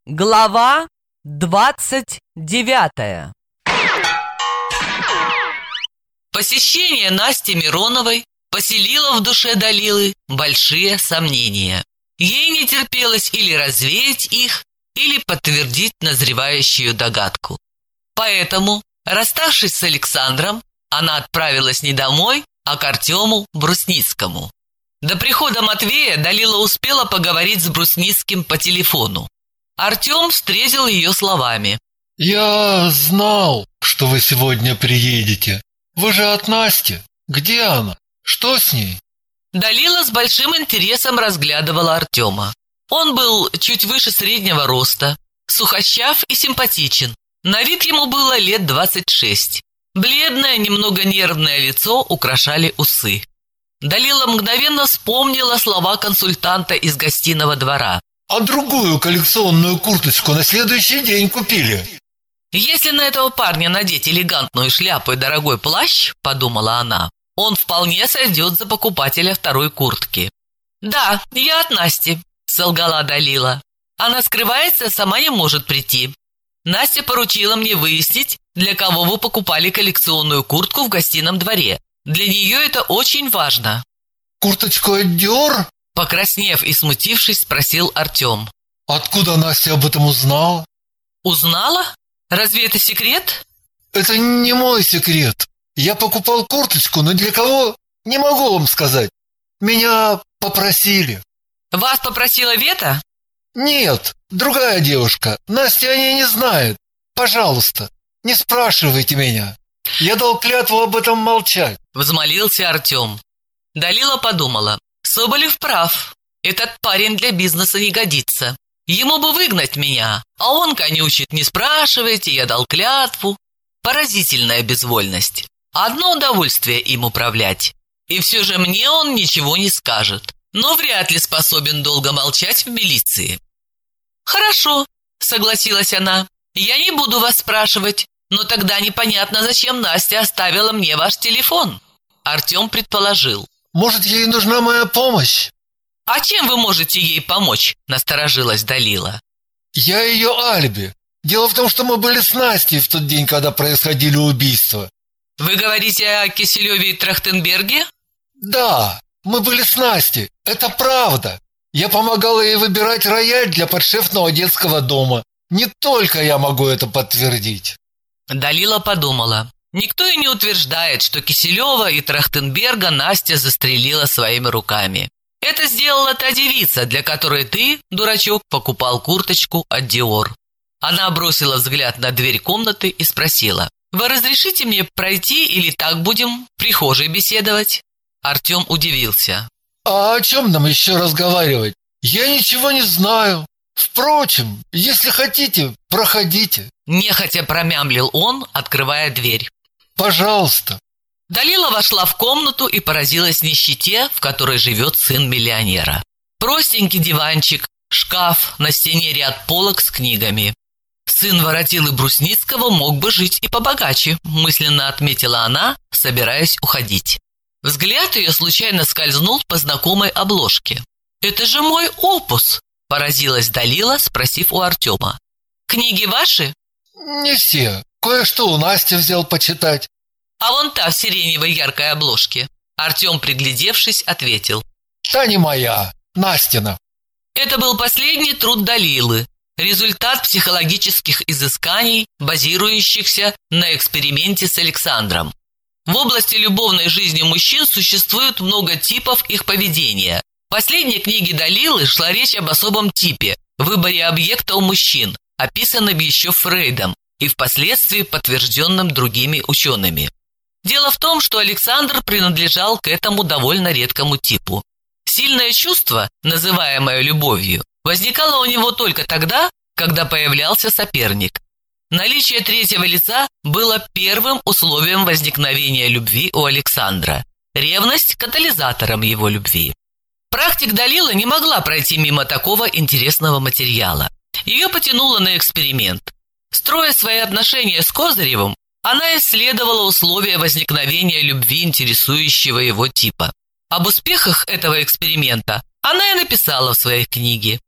Глава 29. Посещение Насти Мироновой поселило в душе Далилы большие сомнения. Ей не терпелось или развеять их, или подтвердить назревающую догадку. Поэтому, расставшись с Александром, она отправилась не домой, а к Артему Брусницкому. До прихода Матвея Далила успела поговорить с Брусницким по телефону. Артем встретил ее словами: «Я знал, что вы сегодня приедете. Вы же от Насти. Где она? Что с ней?» Далила с большим интересом разглядывала Артема. Он был чуть выше среднего роста, сухощав и симпатичен. На вид ему было лет 26. Бледное, немного нервное лицо украшали усы. Далила мгновенно вспомнила слова консультанта из гостиного двора. «А другую коллекционную курточку на следующий день купили». «Если на этого парня надеть элегантную шляпу и дорогой плащ, — подумала она, — он вполне сойдет за покупателя второй куртки». «Да, я от Насти», — солгала Далила. «Она скрывается, сама не может прийти. Настя поручила мне выяснить, для кого вы покупали коллекционную куртку в гостином дворе. Для нее это очень важно». «Курточку от Dior?» — покраснев и смутившись, спросил Артем. «Откуда Настя об этом узнала?» «Узнала? Разве это секрет?» «Это не мой секрет. Я покупал курточку, но для кого, не могу вам сказать. Меня попросили». «Вас попросила Вета?» «Нет, другая девушка. Настя о ней не знает. Пожалуйста, не спрашивайте меня. Я дал клятву об этом молчать», — взмолился Артем. Далила подумала: Соболев прав. Этот парень для бизнеса не годится. Ему бы выгнать меня, а он конючит: не спрашивайте, я дал клятву. Поразительная безвольность. Одно удовольствие им управлять. И все же мне он ничего не скажет. Но вряд ли способен долго молчать в милиции. «Хорошо», — согласилась она. «Я не буду вас спрашивать, но тогда непонятно, зачем Настя оставила мне ваш телефон». Артем предположил: «Может, ей нужна моя помощь?» «А чем вы можете ей помочь?» — насторожилась Далила. «Я ее алиби. Дело в том, что мы были с Настей в тот день, когда происходили убийства». «Вы говорите о Киселеве и Трахтенберге?» «Да, мы были с Настей. Это правда. Я помогал ей выбирать рояль для подшефного детского дома. Не только я могу это подтвердить». Далила подумала: никто и не утверждает, что Киселева и Трахтенберга Настя застрелила своими руками. Это сделала та девица, для которой ты, дурачок, покупал курточку от Dior. Она бросила взгляд на дверь комнаты и спросила: «Вы разрешите мне пройти или так будем в прихожей беседовать?» Артем удивился. «А о чем нам еще разговаривать? Я ничего не знаю. Впрочем, если хотите, проходите», — нехотя промямлил он, открывая дверь. «Пожалуйста». Далила вошла в комнату и поразилась нищете, в которой живет сын миллионера. Простенький диванчик, шкаф, на стене ряд полок с книгами. Сын воротилы Брусницкого мог бы жить и побогаче, мысленно отметила она, собираясь уходить. Взгляд ее случайно скользнул по знакомой обложке. «Это же мой опус!» – поразилась Далила, спросив у Артема. «Книги ваши?» «Не все. Кое-что у Насти взял почитать». «А вон та в сиреневой яркой обложке». Артем, приглядевшись, ответил: «Та не моя, Настина». Это был последний труд Далилы, результат психологических изысканий, базирующихся на эксперименте с Александром. В области любовной жизни мужчин существует много типов их поведения. В последней книге Далилы шла речь об особом типе – выборе объекта у мужчин, описанном еще Фрейдом и впоследствии подтвержденным другими учеными. Дело в том, что Александр принадлежал к этому довольно редкому типу. Сильное чувство, называемое любовью, возникало у него только тогда, когда появлялся соперник. Наличие третьего лица было первым условием возникновения любви у Александра. Ревность – катализатором его любви. Практик Далила не могла пройти мимо такого интересного материала. Ее потянуло на эксперимент. Строя свои отношения с Козыревым, она исследовала условия возникновения любви интересующего его типа. Об успехах этого эксперимента она и написала в своей книге.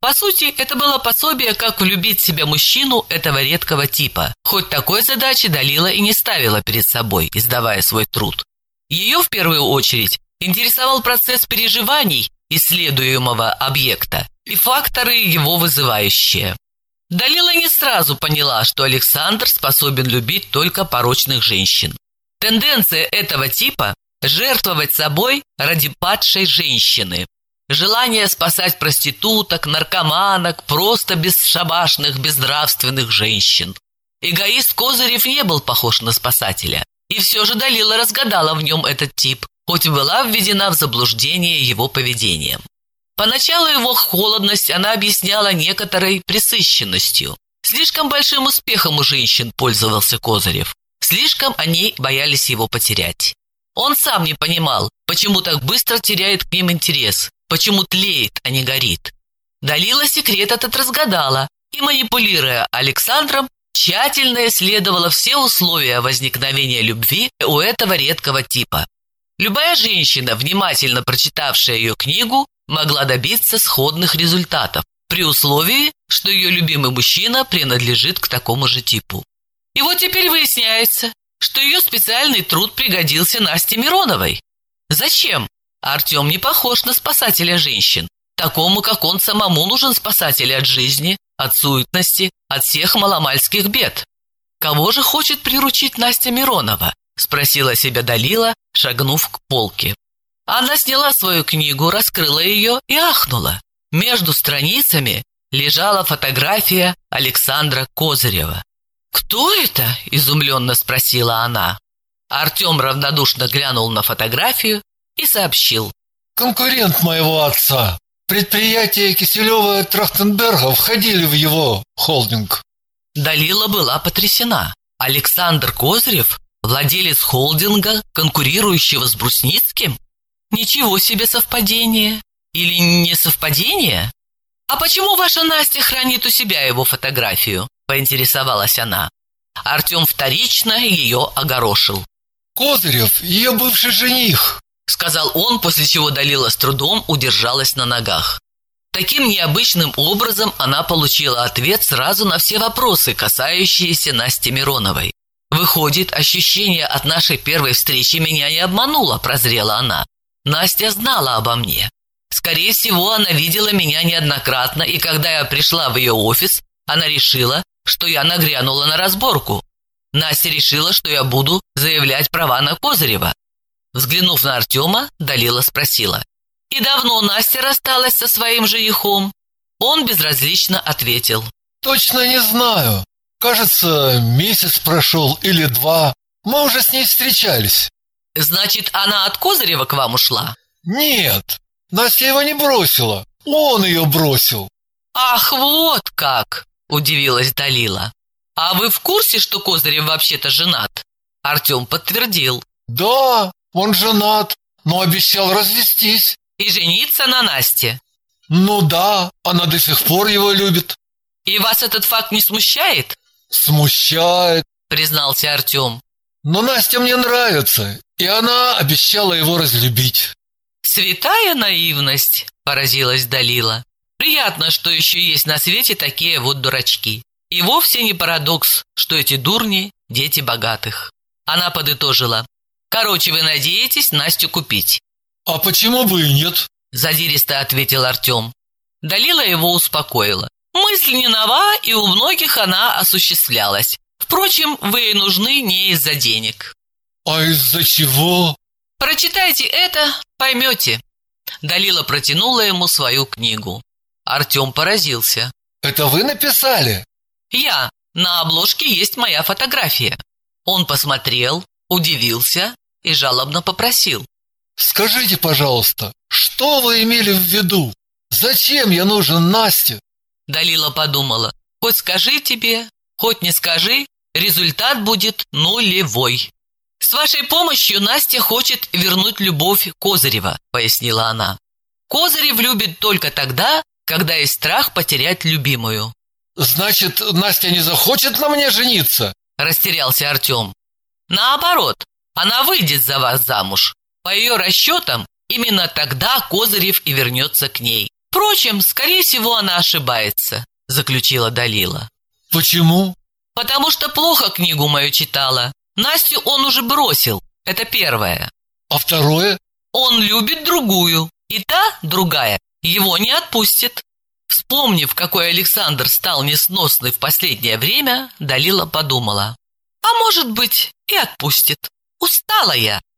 По сути, это было пособие, как влюбить в себя мужчину этого редкого типа, хоть такой задачи Далила и не ставила перед собой, издавая свой труд. Ее в первую очередь интересовал процесс переживаний исследуемого объекта и факторы, его вызывающие. Далила не сразу поняла, что Александр способен любить только порочных женщин. Тенденция этого типа – жертвовать собой ради падшей женщины. Желание спасать проституток, наркоманок, просто бесшабашных, безнравственных женщин. Эгоист Козырев не был похож на спасателя. И все же Далила разгадала в нем этот тип, хоть и была введена в заблуждение его поведением. Поначалу его холодность она объясняла некоторой пресыщенностью. Слишком большим успехом у женщин пользовался Козырев. Слишком они боялись его потерять. Он сам не понимал, почему так быстро теряет к ним интерес, почему тлеет, а не горит. Далила секрет этот разгадала и, манипулируя Александром, тщательно исследовала все условия возникновения любви у этого редкого типа. Любая женщина, внимательно прочитавшая ее книгу, могла добиться сходных результатов, при условии, что ее любимый мужчина принадлежит к такому же типу. И вот теперь выясняется, что ее специальный труд пригодился Насте Мироновой. Зачем? Артем не похож на спасателя женщин. Такому, как он, самому нужен спасатель от жизни, от суетности, от всех маломальских бед. Кого же хочет приручить Настя Миронова? Спросила себя Далила, шагнув к полке. Она сняла свою книгу, раскрыла ее и ахнула. Между страницами лежала фотография Александра Козырева. «Кто это?» – изумленно спросила она. Артем равнодушно глянул на фотографию и сообщил. «Конкурент моего отца. Предприятия Киселева и Трахтенберга входили в его холдинг». Далила была потрясена. Александр Козырев – владелец холдинга, конкурирующего с Брусницким? Ничего себе совпадение. Или не совпадение? «А почему ваша Настя хранит у себя его фотографию?» – поинтересовалась она. Артем вторично ее огорошил. «Козырев – ее бывший жених», – сказал он, после чего Далила с трудом удержалась на ногах. Таким необычным образом она получила ответ сразу на все вопросы, касающиеся Насти Мироновой. «Выходит, ощущение от нашей первой встречи меня не обмануло», – прозрела она. «Настя знала обо мне. Скорее всего, она видела меня неоднократно, и когда я пришла в ее офис, она решила, что я нагрянула на разборку. Настя решила, что я буду заявлять права на Козырева». Взглянув на Артема, Далила спросила: «И давно Настя рассталась со своим женихом?» Он безразлично ответил: «Точно не знаю. Кажется, месяц прошел или 2. Мы уже с ней встречались». «Значит, она от Козырева к вам ушла?» «Нет, Настя его не бросила. Он ее бросил». «Ах, вот как!» – удивилась Далила. «А вы в курсе, что Козырев вообще-то женат?» Артем подтвердил. «Да, он женат, но обещал развестись». «И жениться на Насте?» «Ну да, она до сих пор его любит». «И вас этот факт не смущает?» «Смущает», – признался Артем. «Но Настя мне нравится, и она обещала его разлюбить». «Святая наивность», – поразилась Далила. «Приятно, что еще есть на свете такие вот дурачки. И вовсе не парадокс, что эти дурни – дети богатых». Она подытожила: «Короче, вы надеетесь Настю купить?» «А почему бы и нет?» – задиристо ответил Артем. Далила его успокоила. «Мысль не нова, и у многих она осуществлялась. Впрочем, вы ей нужны не из-за денег». «А из-за чего?» «Прочитайте это, поймете». Далила протянула ему свою книгу. Артем поразился. «Это вы написали?» «Я. На обложке есть моя фотография». Он посмотрел, удивился и жалобно попросил: «Скажите, пожалуйста, что вы имели в виду? Зачем я нужен Насте?» Далила подумала: хоть скажи тебе, хоть не скажи, результат будет нулевой. «С вашей помощью Настя хочет вернуть любовь Козырева», – пояснила она. «Козырев любит только тогда, когда есть страх потерять любимую». «Значит, Настя не захочет на мне жениться?» – растерялся Артем. «Наоборот, она выйдет за вас замуж. По ее расчетам, именно тогда Козырев и вернется к ней. Впрочем, скорее всего, она ошибается, заключила Далила. Почему? Потому что плохо книгу мою читала. Настю он уже бросил, это первое. А второе? Он любит другую, и та, другая, его не отпустит. Вспомнив, какой Александр стал несносный в последнее время, Далила подумала. А может быть, и отпустит. Устала я.